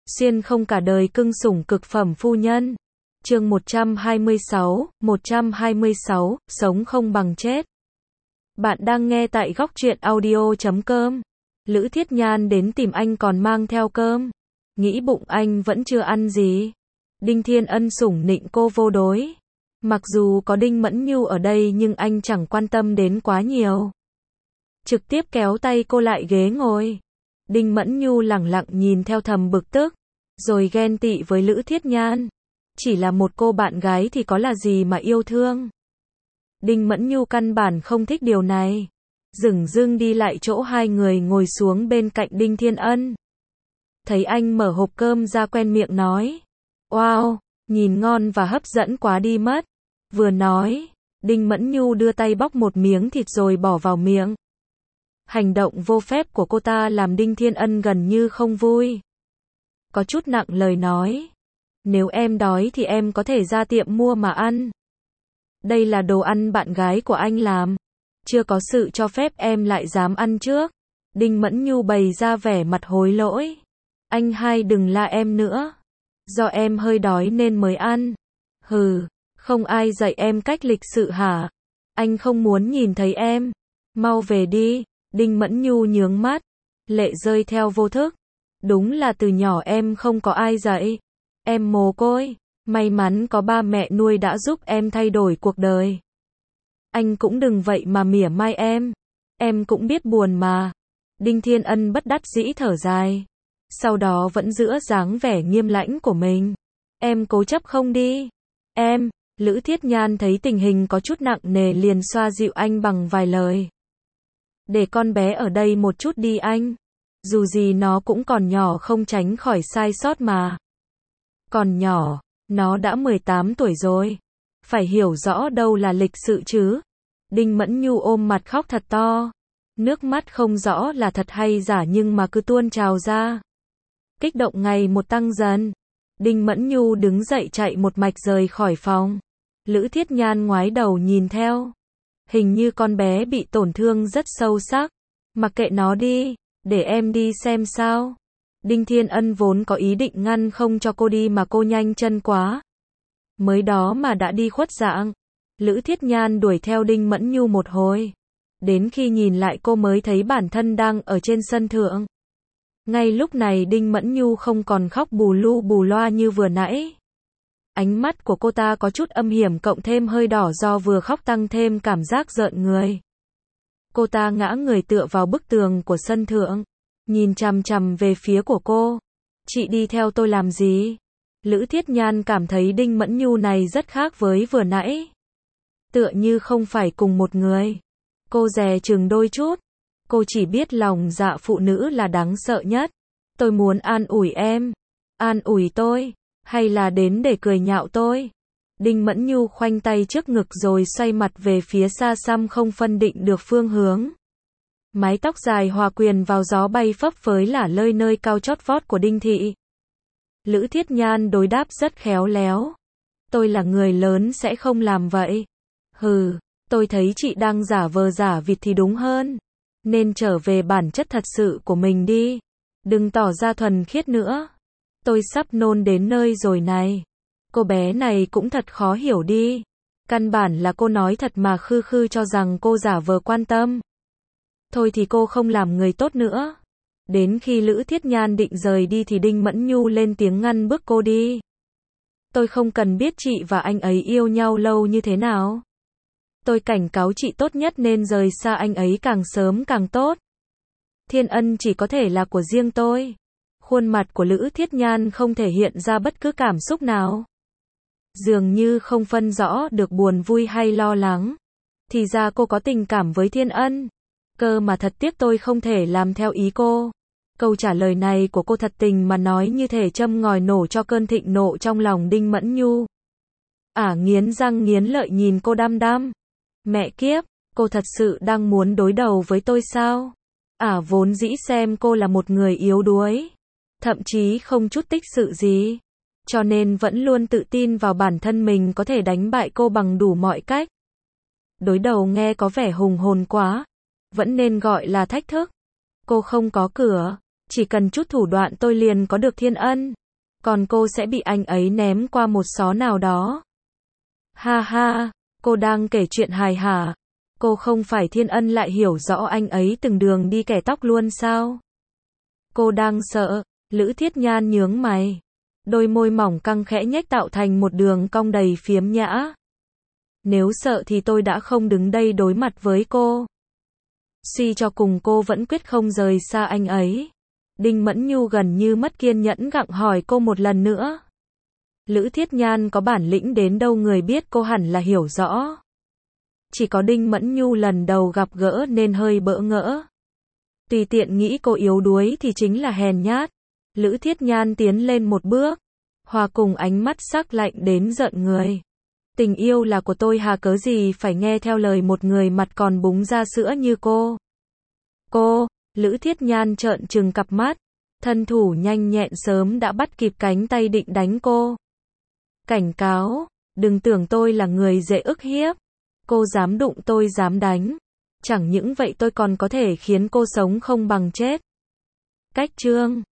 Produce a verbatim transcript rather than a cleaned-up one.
Xuyên không cả đời cưng sủng cực phẩm phu nhân. Chương một trăm hai mươi sáu, một trăm hai mươi sáu, sống không bằng chết. Bạn đang nghe tại góc truyện audio chấm com. Lữ Thiết Nhan đến tìm anh còn mang theo cơm. Nghĩ bụng anh vẫn chưa ăn gì. Đinh Thiên Ân sủng nịnh cô vô đối. Mặc dù có Đinh Mẫn Nhu ở đây nhưng anh chẳng quan tâm đến quá nhiều. Trực tiếp kéo tay cô lại ghế ngồi. Đinh Mẫn Nhu lẳng lặng nhìn theo thầm bực tức, rồi ghen tị với Lữ Thiết Nhan. Chỉ là một cô bạn gái thì có là gì mà yêu thương. Đinh Mẫn Nhu căn bản không thích điều này. Dửng dưng đi lại chỗ hai người ngồi xuống bên cạnh Đinh Thiên Ân. Thấy anh mở hộp cơm ra quen miệng nói. Wow, nhìn ngon và hấp dẫn quá đi mất. Vừa nói, Đinh Mẫn Nhu đưa tay bóc một miếng thịt rồi bỏ vào miệng. Hành động vô phép của cô ta làm Đinh Thiên Ân gần như không vui. Có chút nặng lời nói. Nếu em đói thì em có thể ra tiệm mua mà ăn. Đây là đồ ăn bạn gái của anh làm. Chưa có sự cho phép em lại dám ăn trước. Đinh Mẫn Nhu bày ra vẻ mặt hối lỗi. Anh hai đừng la em nữa. Do em hơi đói nên mới ăn. Hừ, không ai dạy em cách lịch sự hả? Anh không muốn nhìn thấy em. Mau về đi. Đinh Mẫn Nhu nhướng mắt. Lệ rơi theo vô thức. Đúng là từ nhỏ em không có ai dạy. Em mồ côi. May mắn có ba mẹ nuôi đã giúp em thay đổi cuộc đời. Anh cũng đừng vậy mà mỉa mai em. Em cũng biết buồn mà. Đinh Thiên Ân bất đắc dĩ thở dài. Sau đó vẫn giữ dáng vẻ nghiêm lãnh của mình. Em cố chấp không đi. Em, Lữ Thiết Nhan thấy tình hình có chút nặng nề liền xoa dịu anh bằng vài lời. Để con bé ở đây một chút đi anh. Dù gì nó cũng còn nhỏ không tránh khỏi sai sót mà. Còn nhỏ, nó đã mười tám tuổi rồi. Phải hiểu rõ đâu là lịch sự chứ. Đinh Mẫn Nhu ôm mặt khóc thật to. Nước mắt không rõ là thật hay giả nhưng mà cứ tuôn trào ra. Kích động ngày một tăng dần. Đinh Mẫn Nhu đứng dậy chạy một mạch rời khỏi phòng. Lữ Thiết Nhan ngoái đầu nhìn theo. Hình như con bé bị tổn thương rất sâu sắc. Mặc kệ nó đi, để em đi xem sao. Đinh Thiên Ân vốn có ý định ngăn không cho cô đi mà cô nhanh chân quá. Mới đó mà đã đi khuất dạng. Lữ Thiết Nhan đuổi theo Đinh Mẫn Nhu một hồi. Đến khi nhìn lại cô mới thấy bản thân đang ở trên sân thượng. Ngay lúc này Đinh Mẫn Nhu không còn khóc bù lu bù loa như vừa nãy. Ánh mắt của cô ta có chút âm hiểm cộng thêm hơi đỏ do vừa khóc tăng thêm cảm giác rợn người. Cô ta ngã người tựa vào bức tường của sân thượng. Nhìn chằm chằm về phía của cô. Chị đi theo tôi làm gì? Lữ Thiết Nhan cảm thấy Đinh Mẫn Nhu này rất khác với vừa nãy. Tựa như không phải cùng một người. Cô dè chừng đôi chút. Cô chỉ biết lòng dạ phụ nữ là đáng sợ nhất. Tôi muốn an ủi em. An ủi tôi. Hay là đến để cười nhạo tôi? Đinh Mẫn Nhu khoanh tay trước ngực rồi xoay mặt về phía xa xăm không phân định được phương hướng. Mái tóc dài hòa quyền vào gió bay phấp phới lả lơi nơi cao chót vót của Đinh Thị. Lữ Thiết Nhan đối đáp rất khéo léo. Tôi là người lớn sẽ không làm vậy. Hừ, tôi thấy chị đang giả vờ giả vịt thì đúng hơn. Nên trở về bản chất thật sự của mình đi. Đừng tỏ ra thuần khiết nữa. Tôi sắp nôn đến nơi rồi này. Cô bé này cũng thật khó hiểu đi. Căn bản là cô nói thật mà khư khư cho rằng cô giả vờ quan tâm. Thôi thì cô không làm người tốt nữa. Đến khi Lữ Thiết Nhan định rời đi thì Đinh Mẫn Nhu lên tiếng ngăn bước cô đi. Tôi không cần biết chị và anh ấy yêu nhau lâu như thế nào. Tôi cảnh cáo chị tốt nhất nên rời xa anh ấy càng sớm càng tốt. Thiên Ân chỉ có thể là của riêng tôi. Khuôn mặt của Lữ Thiết Nhan không thể hiện ra bất cứ cảm xúc nào. Dường như không phân rõ được buồn vui hay lo lắng. Thì ra cô có tình cảm với Thiên Ân. Cơ mà thật tiếc tôi không thể làm theo ý cô. Câu trả lời này của cô thật tình mà nói như thể châm ngòi nổ cho cơn thịnh nộ trong lòng Đinh Mẫn Nhu. Ả nghiến răng nghiến lợi nhìn cô đăm đăm. Mẹ kiếp, cô thật sự đang muốn đối đầu với tôi sao? Ả vốn dĩ xem cô là một người yếu đuối. Thậm chí không chút tích sự gì. Cho nên vẫn luôn tự tin vào bản thân mình có thể đánh bại cô bằng đủ mọi cách. Đối đầu nghe có vẻ hùng hồn quá. Vẫn nên gọi là thách thức. Cô không có cửa. Chỉ cần chút thủ đoạn tôi liền có được Thiên Ân. Còn cô sẽ bị anh ấy ném qua một xó nào đó. Ha ha, cô đang kể chuyện hài hả? Cô không phải Thiên Ân lại hiểu rõ anh ấy từng đường đi kẻ tóc luôn sao? Cô đang sợ. Lữ Thiết Nhan nhướng mày. Đôi môi mỏng căng khẽ nhếch tạo thành một đường cong đầy phiếm nhã. Nếu sợ thì tôi đã không đứng đây đối mặt với cô. Suy cho cùng cô vẫn quyết không rời xa anh ấy. Đinh Mẫn Nhu gần như mất kiên nhẫn gặng hỏi cô một lần nữa. Lữ Thiết Nhan có bản lĩnh đến đâu người biết cô hẳn là hiểu rõ. Chỉ có Đinh Mẫn Nhu lần đầu gặp gỡ nên hơi bỡ ngỡ. Tùy tiện nghĩ cô yếu đuối thì chính là hèn nhát. Lữ Thiết Nhan tiến lên một bước, hòa cùng ánh mắt sắc lạnh đến giận người. Tình yêu là của tôi hà cớ gì phải nghe theo lời một người mặt còn búng ra sữa như cô. Cô, Lữ Thiết Nhan trợn trừng cặp mắt, thân thủ nhanh nhẹn sớm đã bắt kịp cánh tay định đánh cô. Cảnh cáo, đừng tưởng tôi là người dễ ức hiếp. Cô dám đụng tôi dám đánh. Chẳng những vậy tôi còn có thể khiến cô sống không bằng chết. Cách chương